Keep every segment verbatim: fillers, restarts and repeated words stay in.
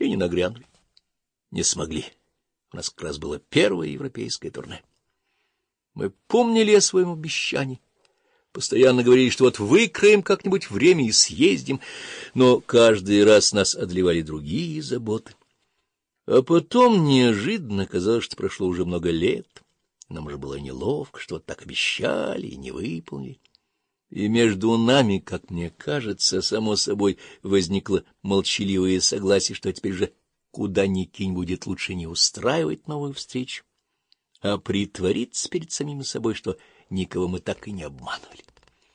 и не нагрянули. Не смогли. У нас как раз было первое европейское турне. Мы помнили о своем обещании. Постоянно говорили, что вот выкроем как-нибудь время и съездим, но каждый раз нас одолевали другие заботы. А потом неожиданно казалось, что прошло уже много лет. Нам уже было неловко, что вот так обещали и не выполнили. И между нами, как мне кажется, само собой возникло молчаливое согласие, что теперь же куда ни кинь будет лучше не устраивать новую встречу, а притвориться перед самим собой, что никого мы так и не обманывали.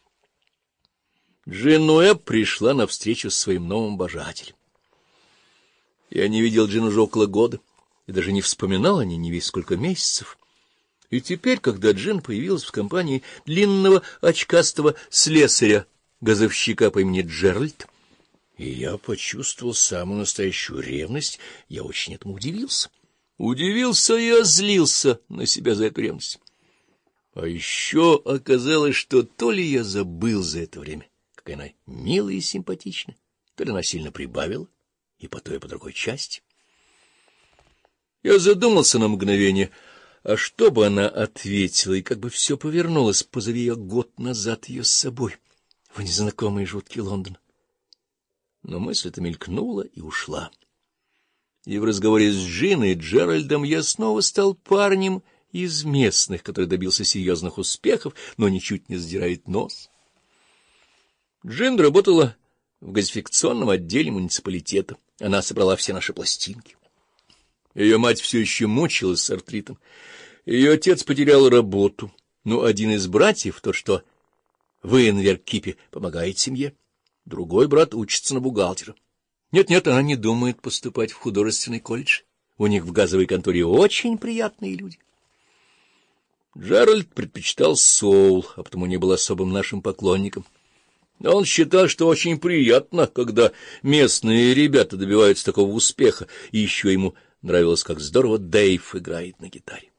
Джинуэ пришла на встречу с своим новым обожателем. Я не видел Джин уже около года и даже не вспоминал о ней не весь сколько месяцев. И теперь, когда Джин появилась в компании длинного очкастого слесаря, газовщика по имени Джеральд, и я почувствовал самую настоящую ревность, я очень этому удивился. Удивился и озлился на себя за эту ревность. А еще оказалось, что то ли я забыл за это время, какая она милая и симпатичная, то ли она сильно прибавила, и по той, и по другой части. Я задумался на мгновение, а что бы она ответила, и как бы все повернулось, позови я год назад ее с собой в незнакомый жуткий Лондон. Но мысль эта мелькнула и ушла. И в разговоре с Джиной и Джеральдом я снова стал парнем из местных, который добился серьезных успехов, но ничуть не задирает нос. Джин работала в газификационном отделе муниципалитета. Она собрала все наши пластинки. Ее мать все еще мучилась с артритом. Ее отец потерял работу, но один из братьев, тот, что в Инверкипе, помогает семье. Другой брат учится на бухгалтера. Нет-нет, она не думает поступать в художественный колледж. У них в газовой конторе очень приятные люди. Джеральд предпочитал соул, а потому не был особым нашим поклонником. Но он считал, что очень приятно, когда местные ребята добиваются такого успеха, и еще ему нравилось, как здорово Дэйв играет на гитаре.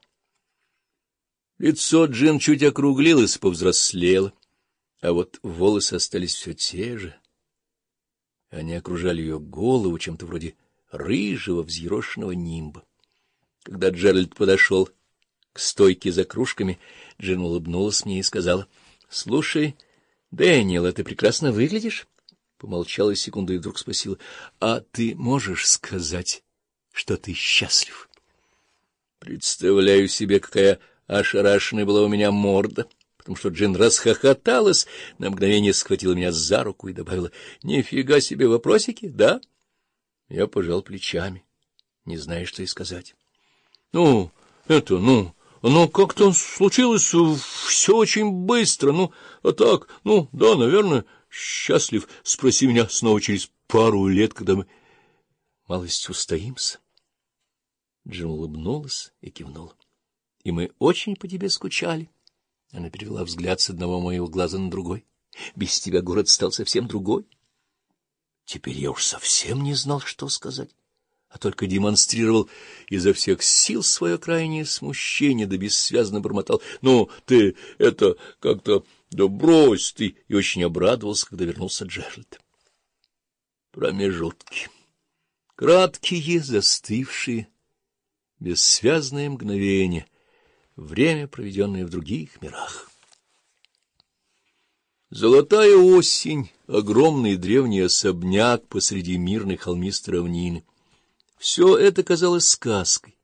Лицо Джин чуть округлилось, повзрослело, а вот волосы остались все те же. Они окружали ее голову чем-то вроде рыжего взъерошенного нимба. Когда Джеральд подошел к стойке за кружками, Джин улыбнулась мне и сказала: — Слушай, Дэниел, ты прекрасно выглядишь. Помолчала секунду и вдруг спросила: — А ты можешь сказать, что ты счастлив? Представляю себе, какая ошарашенная была у меня морда, потому что Джин расхохоталась, на мгновение схватила меня за руку и добавила: — Нифига себе вопросики, да? Я пожал плечами, не зная, что и сказать. — Ну, это, ну... Ну, как-то случилось все очень быстро, ну, а так, ну, да, наверное, счастлив. Спроси меня снова через пару лет, когда мы малость устоимся. Джин улыбнулась и кивнула. — И мы очень по тебе скучали. Она перевела взгляд с одного моего глаза на другой. Без тебя город стал совсем другой. Теперь я уж совсем не знал, что сказать, а только демонстрировал изо всех сил свое крайнее смущение, да бессвязно бормотал: — Ну, ты это как-то... Да брось ты! И очень обрадовался, когда вернулся Джеральд. Промежутки. Краткие, застывшие, бессвязные мгновения, время, проведенное в других мирах. Золотая осень, огромный древний особняк посреди мирной холмистой равнины. Все это казалось сказкой,